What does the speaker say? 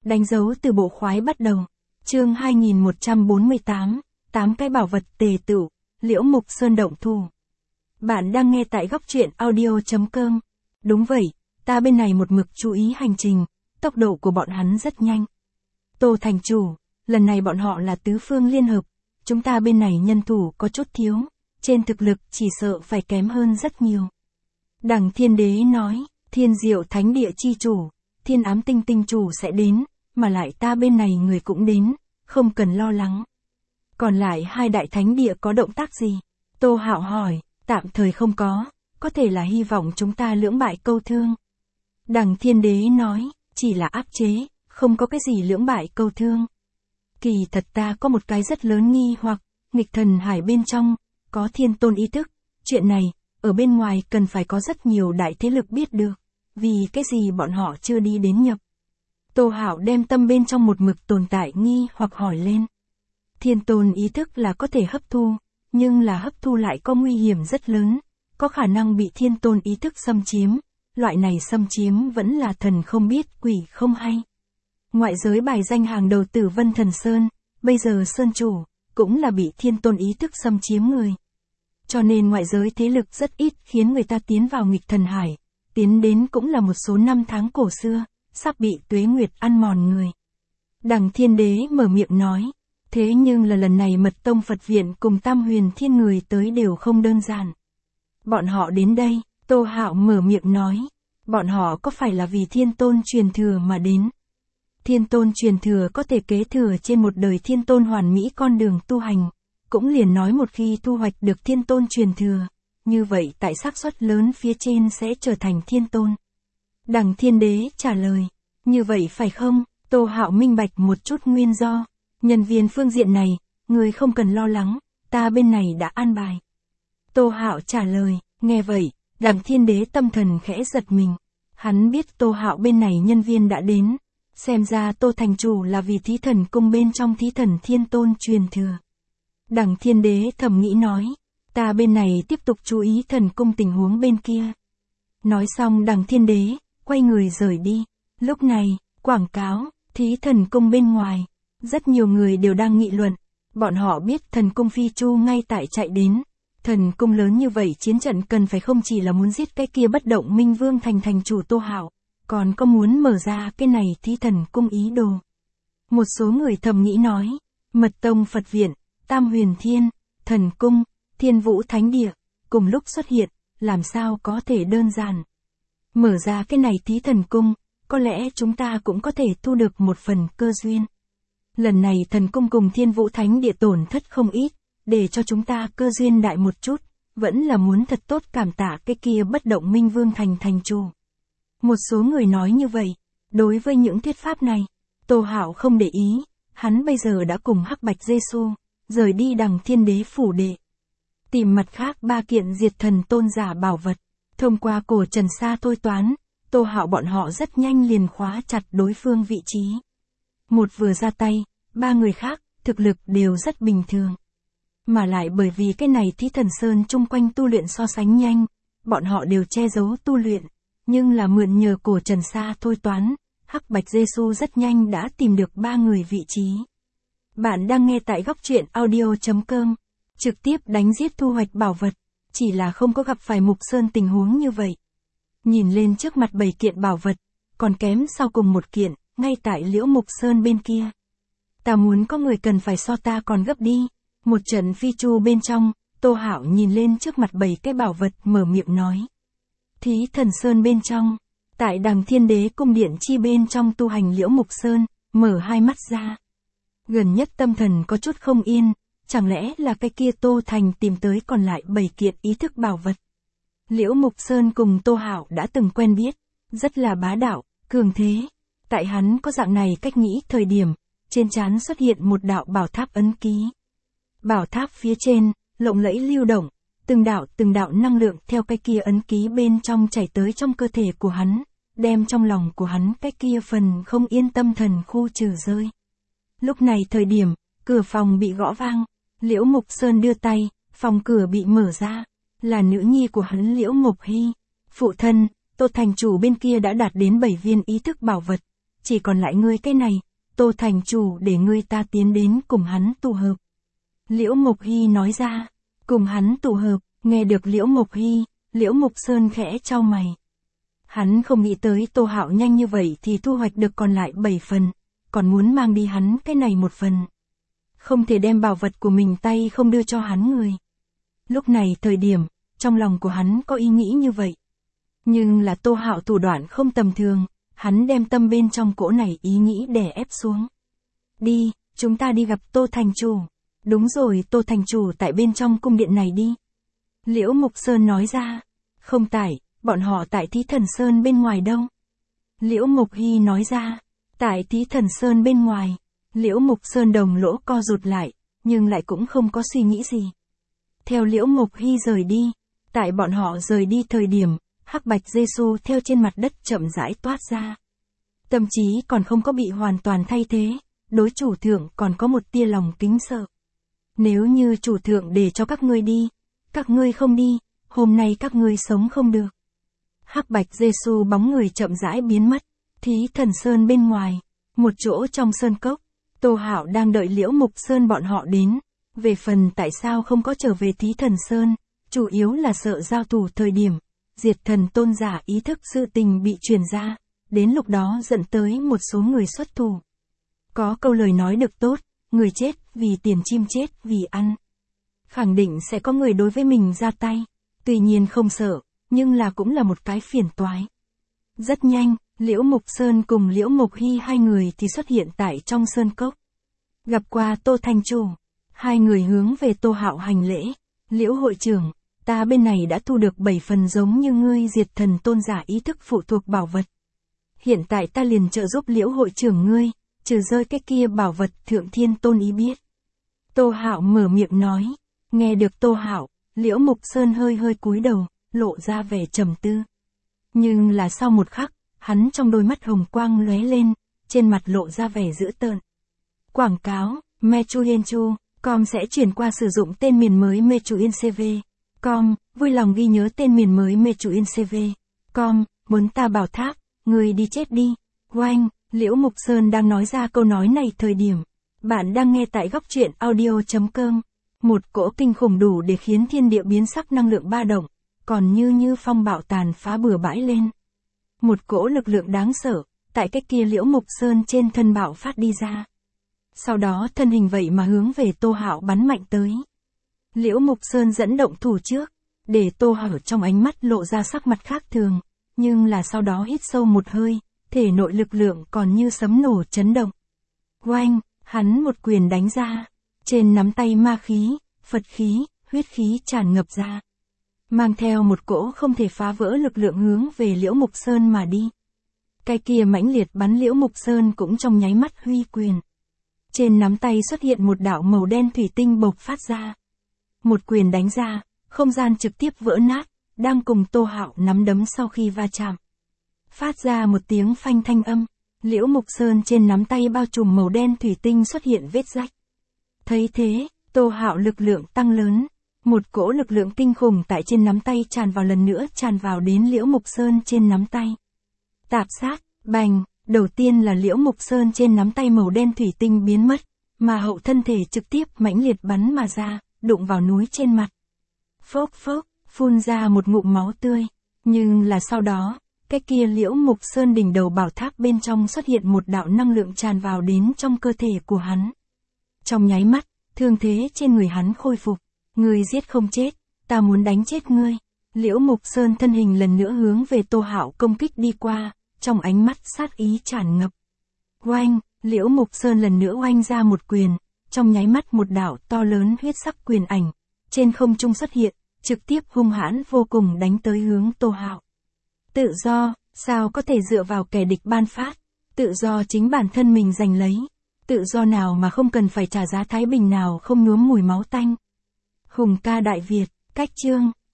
Đánh dấu từ bộ khoái bắt đầu. Chương 2148, 8 cái bảo vật tề tựu, Liễu Mục Sơn động thủ. Bạn đang nghe tại góc truyện audio.com. Đúng vậy, ta bên này một mực chú ý hành trình, tốc độ của bọn hắn rất nhanh. Tô thành chủ, lần này bọn họ là tứ phương liên hợp, chúng ta bên này nhân thủ có chút thiếu, trên thực lực chỉ sợ phải kém hơn rất nhiều. Đằng Thiên Đế nói, Thiên Diệu Thánh Địa chi chủ, Thiên Ám Tinh Tinh chủ sẽ đến, mà lại ta bên này người cũng đến, không cần lo lắng. Còn lại hai đại thánh địa có động tác gì? Tô Hạo hỏi, tạm thời không có thể là hy vọng chúng ta lưỡng bại câu thương. Đằng Thiên Đế nói, chỉ là áp chế, không có cái gì lưỡng bại câu thương. Kỳ thật ta có một cái rất lớn nghi hoặc, nghịch thần hải bên trong, có thiên tôn ý thức, chuyện này, ở bên ngoài cần phải có rất nhiều đại thế lực biết được, vì cái gì bọn họ chưa đi đến nhập. Tô Hạo đem tâm bên trong một mực tồn tại nghi hoặc hỏi lên. Thiên tôn ý thức là có thể hấp thu, nhưng là hấp thu lại có nguy hiểm rất lớn, có khả năng bị thiên tôn ý thức xâm chiếm, loại này xâm chiếm vẫn là thần không biết quỷ không hay. Ngoại giới bài danh hàng đầu Tử Vân Thần Sơn, bây giờ Sơn chủ, cũng là bị thiên tôn ý thức xâm chiếm người. Cho nên ngoại giới thế lực rất ít khiến người ta tiến vào nghịch thần hải, tiến đến cũng là một số năm tháng cổ xưa, sắp bị tuế nguyệt ăn mòn người. Đằng Thiên Đế mở miệng nói, thế nhưng là lần này Mật Tông Phật Viện cùng Tam Huyền Thiên người tới đều không đơn giản. Bọn họ đến đây, Tô Hạo mở miệng nói, bọn họ có phải là vì thiên tôn truyền thừa mà đến? Thiên tôn truyền thừa có thể kế thừa trên một đời thiên tôn hoàn mỹ con đường tu hành, cũng liền nói một khi thu hoạch được thiên tôn truyền thừa, như vậy tại xác suất lớn phía trên sẽ trở thành thiên tôn. Đằng Thiên Đế trả lời, như vậy phải không? Tô Hạo minh bạch một chút nguyên do, nhân viên phương diện này, người không cần lo lắng, ta bên này đã an bài. Tô Hạo trả lời, nghe vậy, đằng Thiên Đế tâm thần khẽ giật mình, hắn biết Tô Hạo bên này nhân viên đã đến, xem ra Tô thành chủ là vì thí thần cung bên trong thí thần thiên tôn truyền thừa. Đằng Thiên Đế thầm nghĩ nói, ta bên này tiếp tục chú ý thần cung tình huống bên kia. Nói xong đằng Thiên Đế, quay người rời đi. Lúc này, quảng cáo, thí thần cung bên ngoài, rất nhiều người đều đang nghị luận, bọn họ biết thần cung Phi Chu ngay tại chạy đến. Thần cung lớn như vậy chiến trận cần phải không chỉ là muốn giết cái kia bất động minh vương thành chủ Tô Hạo, còn có muốn mở ra cái này thí thần cung ý đồ. Một số người thầm nghĩ nói, Mật Tông Phật Viện, Tam Huyền Thiên, Thần Cung, Thiên Vũ Thánh Địa, cùng lúc xuất hiện, làm sao có thể đơn giản. Mở ra cái này thí thần cung, có lẽ chúng ta cũng có thể thu được một phần cơ duyên. Lần này Thần Cung cùng Thiên Vũ Thánh Địa tổn thất không ít, để cho chúng ta cơ duyên đại một chút, vẫn là muốn thật tốt cảm tạ cái kia bất động minh vương thành chủ. Một số người nói như vậy, đối với những thuyết pháp này, Tô Hạo không để ý, hắn bây giờ đã cùng Hắc Bạch Giê-xu rời đi đằng Thiên Đế phủ đệ. Tìm mặt khác 3 kiện diệt thần tôn giả bảo vật, thông qua cổ trần sa thôi toán, Tô Hạo bọn họ rất nhanh liền khóa chặt đối phương vị trí. Một vừa ra tay, 3 người khác, thực lực đều rất bình thường. Mà lại bởi vì cái này thí thần sơn chung quanh tu luyện so sánh nhanh, bọn họ đều che giấu tu luyện, nhưng là mượn nhờ cổ trần sa thôi toán, Hắc Bạch Giê-xu rất nhanh đã tìm được 3 người vị trí. Bạn đang nghe tại góc truyện audio.com, trực tiếp đánh giết thu hoạch bảo vật, chỉ là không có gặp phải Mục Sơn tình huống như vậy. Nhìn lên trước mặt 7 kiện bảo vật, còn kém sau cùng một kiện, ngay tại Liễu Mục Sơn bên kia. Ta muốn có người cần phải so ta còn gấp đi. Một trận phi chu bên trong, Tô Hạo nhìn lên trước mặt 7 cái bảo vật mở miệng nói. Thí thần sơn bên trong, tại đằng Thiên Đế cung điện chi bên trong tu hành Liễu Mục Sơn, mở hai mắt ra. Gần nhất tâm thần có chút không yên, chẳng lẽ là cái kia Tô Thành tìm tới còn lại 7 kiện ý thức bảo vật. Liễu Mục Sơn cùng Tô Hạo đã từng quen biết, rất là bá đạo, cường thế. Tại hắn có dạng này cách nghĩ thời điểm, trên trán xuất hiện một đạo bảo tháp ấn ký. Bảo tháp phía trên, lộng lẫy lưu động, từng đạo năng lượng theo cái kia ấn ký bên trong chảy tới trong cơ thể của hắn, đem trong lòng của hắn cái kia phần không yên tâm thần khu trừ rơi. Lúc này thời điểm, cửa phòng bị gõ vang, Liễu Mục Sơn đưa tay, phòng cửa bị mở ra, là nữ nhi của hắn Liễu Mục Hy. Phụ thân, Tô thành chủ bên kia đã đạt đến 7 viên ý thức bảo vật, chỉ còn lại ngươi cái này, Tô thành chủ để ngươi ta tiến đến cùng hắn tụ hợp. Liễu Mộc Hy nói ra, cùng hắn tụ hợp, nghe được Liễu Mộc Hy, Liễu Mục Sơn khẽ chau mày. Hắn không nghĩ tới Tô Hạo nhanh như vậy thì thu hoạch được còn lại 7 phần, còn muốn mang đi hắn cái này 1 phần. Không thể đem bảo vật của mình tay không đưa cho hắn người. Lúc này thời điểm, trong lòng của hắn có ý nghĩ như vậy. Nhưng là Tô Hạo thủ đoạn không tầm thường, hắn đem tâm bên trong cỗ này ý nghĩ đè ép xuống. Đi, chúng ta đi gặp Tô thành chủ. Đúng rồi, Tô thành chủ tại bên trong cung điện này đi. Liễu Mục Sơn nói ra. Không tại, bọn họ tại Thí Thần Sơn bên ngoài đâu. Liễu Mộc Hy nói ra. Tại Thí Thần Sơn bên ngoài. Liễu Mục Sơn đồng lỗ co rụt lại, nhưng lại cũng không có suy nghĩ gì. Theo Liễu Mộc Hy rời đi, tại bọn họ rời đi thời điểm, hắc bạch Giê-xu theo trên mặt đất chậm rãi toát ra. Tâm trí còn không có bị hoàn toàn thay thế, đối chủ thượng còn có một tia lòng kính sợ. Nếu như chủ thượng để cho các ngươi đi, các ngươi không đi, hôm nay các ngươi sống không được. Hắc bạch Giê-xu bóng người chậm rãi biến mất, Thí Thần Sơn bên ngoài, một chỗ trong sơn cốc, Tô Hạo đang đợi Liễu Mục Sơn bọn họ đến. Về phần tại sao không có trở về Thí Thần Sơn, chủ yếu là sợ giao thủ thời điểm, diệt thần tôn giả ý thức sự tình bị truyền ra, đến lúc đó dẫn tới một số người xuất thủ. Có câu lời nói được tốt, người chết vì tiền chim chết vì ăn. Khẳng định sẽ có người đối với mình ra tay, tuy nhiên không sợ, nhưng là cũng là một cái phiền toái. Rất nhanh, Liễu Mục Sơn cùng Liễu Mộc Hy hai người thì xuất hiện tại trong sơn cốc. Gặp qua Tô thành chủ, hai người hướng về Tô Hạo hành lễ. Liễu hội trưởng, ta bên này đã thu được 7 phần giống như ngươi diệt thần tôn giả ý thức phụ thuộc bảo vật. Hiện tại ta liền trợ giúp Liễu hội trưởng ngươi, trừ rơi cái kia bảo vật Thượng Thiên Tôn ý biết. Tô Hạo mở miệng nói. Nghe được Tô Hạo, Liễu Mục Sơn hơi hơi cúi đầu, lộ ra vẻ trầm tư. Nhưng là sau một khắc, hắn trong đôi mắt hồng quang lóe lên, trên mặt lộ ra vẻ dữ tợn. Quảng cáo, Mechuyenchu.com sẽ chuyển qua sử dụng tên miền mới Mechuyencv.com, vui lòng ghi nhớ tên miền mới Mechuyencv.com, muốn ta bảo tháp, người đi chết đi. Oanh, Liễu Mục Sơn đang nói ra câu nói này thời điểm. Bạn đang nghe tại góc truyện audio.com. Một cỗ kinh khủng đủ để khiến thiên địa biến sắc năng lượng ba động, còn như phong bạo tàn phá bừa bãi lên. Một cỗ lực lượng đáng sợ, tại cái kia Liễu Mục Sơn trên thân bạo phát đi ra. Sau đó thân hình vậy mà hướng về Tô Hạo bắn mạnh tới. Liễu Mục Sơn dẫn động thủ trước, để Tô Hạo trong ánh mắt lộ ra sắc mặt khác thường, nhưng là sau đó hít sâu một hơi, thể nội lực lượng còn như sấm nổ chấn động. Oanh, hắn một quyền đánh ra, trên nắm tay ma khí, Phật khí, huyết khí tràn ngập ra. Mang theo một cỗ không thể phá vỡ lực lượng hướng về Liễu Mục Sơn mà đi. Cái kia mãnh liệt bắn Liễu Mục Sơn cũng trong nháy mắt huy quyền. Trên nắm tay xuất hiện một đạo màu đen thủy tinh bộc phát ra. Một quyền đánh ra, không gian trực tiếp vỡ nát, đang cùng Tô Hạo nắm đấm sau khi va chạm. Phát ra một tiếng phanh thanh âm, Liễu Mục Sơn trên nắm tay bao trùm màu đen thủy tinh xuất hiện vết rách. Thấy thế, Tô Hạo lực lượng tăng lớn, một cỗ lực lượng kinh khủng tại trên nắm tay tràn vào lần nữa tràn vào đến Liễu Mục Sơn trên nắm tay. Tạp sát, bành, đầu tiên là Liễu Mục Sơn trên nắm tay màu đen thủy tinh biến mất, mà hậu thân thể trực tiếp mãnh liệt bắn mà ra, đụng vào núi trên mặt. Phốc phốc, phun ra một ngụm máu tươi, nhưng là sau đó, cái kia Liễu Mục Sơn đỉnh đầu bảo tháp bên trong xuất hiện một đạo năng lượng tràn vào đến trong cơ thể của hắn. Trong nháy mắt, thương thế trên người hắn khôi phục. Ngươi giết không chết, ta muốn đánh chết ngươi. Liễu Mục Sơn thân hình lần nữa hướng về Tô Hạo công kích đi qua, trong ánh mắt sát ý tràn ngập. Oanh, Liễu Mục Sơn lần nữa oanh ra một quyền, trong nháy mắt một đạo to lớn huyết sắc quyền ảnh, trên không trung xuất hiện, trực tiếp hung hãn vô cùng đánh tới hướng Tô Hạo. Tự do, sao có thể dựa vào kẻ địch ban phát, tự do chính bản thân mình giành lấy, tự do nào mà không cần phải trả giá thái bình nào không nhuốm mùi máu tanh. Hùng ca Đại Việt, cách chương.